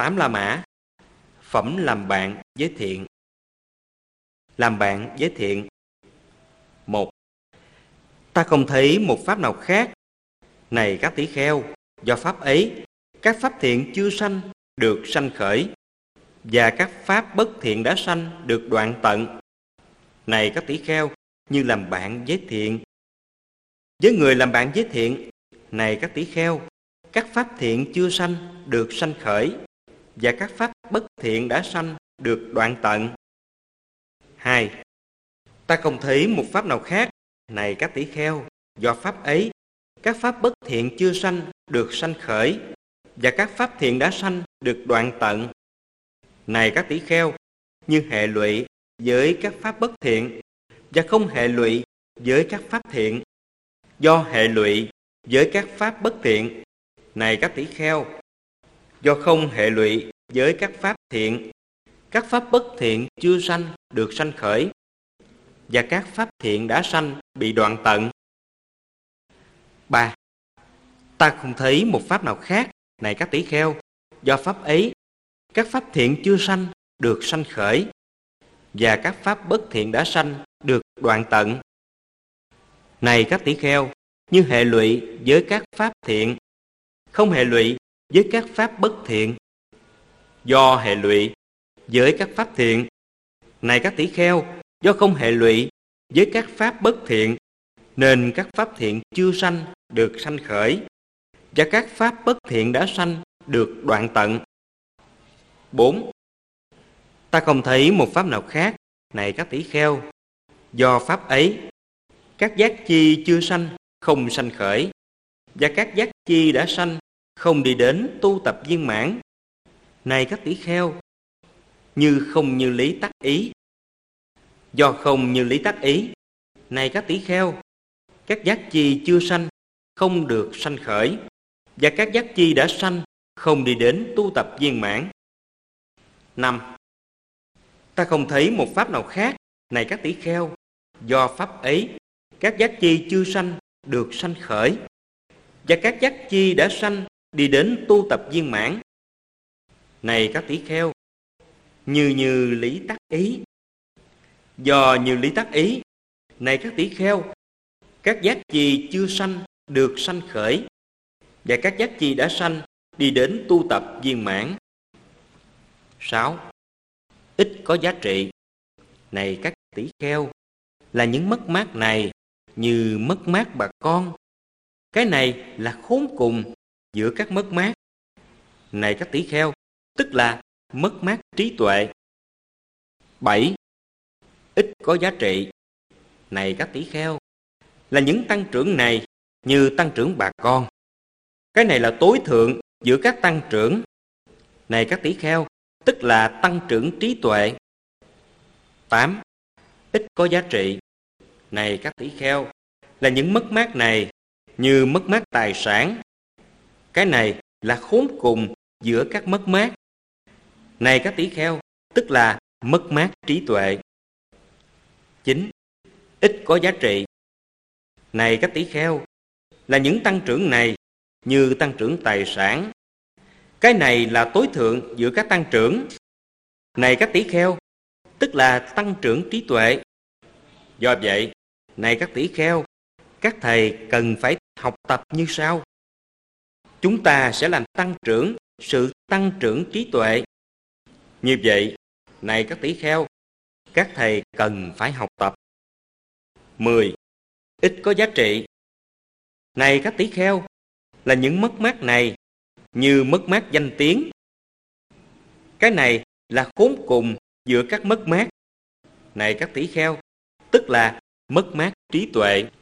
8 La Mã. Phẩm làm bạn với thiện. Làm bạn với thiện. 1. Ta không thấy một pháp nào khác. Này các tỷ kheo, do pháp ấy, các pháp thiện chưa sanh được sanh khởi, và các pháp bất thiện đã sanh được đoạn tận. Này các tỷ kheo, như làm bạn với thiện. Với người làm bạn với thiện, này các tỷ kheo, các pháp thiện chưa sanh được sanh khởi, và các pháp bất thiện đã sanh được đoạn tận. 2. Ta không thấy một pháp nào khác. Này các tỷ kheo, do pháp ấy, các pháp bất thiện chưa sanh được sanh khởi, và các pháp thiện đã sanh được đoạn tận. Này các tỷ kheo, như hệ lụy với các pháp bất thiện, và không hệ lụy với các pháp thiện. Do hệ lụy với các pháp bất thiện, này các tỷ kheo, do không hệ lụy với các pháp thiện, các pháp bất thiện chưa sanh được sanh khởi, và các pháp thiện đã sanh bị đoạn tận. 3. Ta không thấy một pháp nào khác. Này các tỷ kheo, do pháp ấy, các pháp thiện chưa sanh được sanh khởi, và các pháp bất thiện đã sanh được đoạn tận. Này các tỷ kheo, như hệ lụy với các pháp thiện, không hệ lụy với các pháp bất thiện. Do hệ lụy với các pháp thiện, này các tỷ kheo, do không hệ lụy với các pháp bất thiện, nên các pháp thiện chưa sanh được sanh khởi, và các pháp bất thiện đã sanh được đoạn tận. 4. Ta không thấy một pháp nào khác. Này các tỷ kheo, do pháp ấy, các giác chi chưa sanh không sanh khởi, và các giác chi đã sanh không đi đến tu tập viên mãn. Này các tỷ kheo, như không như lý tắc ý. Do không như lý tắc ý, này các tỷ kheo, các giác chi chưa sanh không được sanh khởi, và các giác chi đã sanh không đi đến tu tập viên mãn. 5. Ta không thấy một pháp nào khác. Này các tỷ kheo, do pháp ấy, các giác chi chưa sanh được sanh khởi, và các giác chi đã sanh đi đến tu tập viên mãn. Này các tỷ kheo, như lý tắc ý. Do như lý tắc ý, này các tỷ kheo, các giác chi chưa sanh được sanh khởi, và các giác chi đã sanh đi đến tu tập viên mãn. 6. Ít có giá trị. Này các tỷ kheo, là những mất mát này như mất mát bà con. Cái này là khốn cùng giữa các mất mát. Này các tỷ kheo, tức là mất mát trí tuệ. 7. Ít có giá trị. Này các tỷ kheo, là những tăng trưởng này như tăng trưởng bà con. Cái này là tối thượng giữa các tăng trưởng. Này các tỷ kheo, tức là tăng trưởng trí tuệ. 8. Ít có giá trị. Này các tỷ kheo, là những mất mát này như mất mát tài sản. Cái này là khốn cùng giữa các mất mát. Này các tỷ kheo, tức là mất mát trí tuệ. 9. Ít có giá trị. Này các tỷ kheo, là những tăng trưởng này như tăng trưởng tài sản. Cái này là tối thượng giữa các tăng trưởng. Này các tỷ kheo, tức là tăng trưởng trí tuệ. Do vậy, này các tỷ kheo, các thầy cần phải học tập như sau. Chúng ta sẽ làm tăng trưởng sự tăng trưởng trí tuệ. Như vậy, này các tỷ kheo, các thầy cần phải học tập. 10. Ít có giá trị. Này các tỷ kheo, là những mất mát này như mất mát danh tiếng. Cái này là khốn cùng giữa các mất mát. Này các tỷ kheo, tức là mất mát trí tuệ.